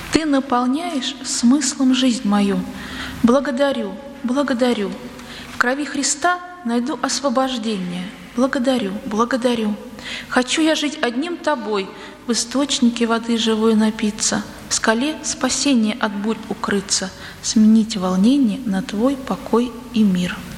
Ты наполняешь смыслом жизнь мою. Благодарю, благодарю. В крови Христа найду освобождение. Благодарю, благодарю. Хочу я жить одним Тобой, в источнике воды живой напиться, в скале спасения от бурь укрыться, сменить волнение на Твой покой и мир.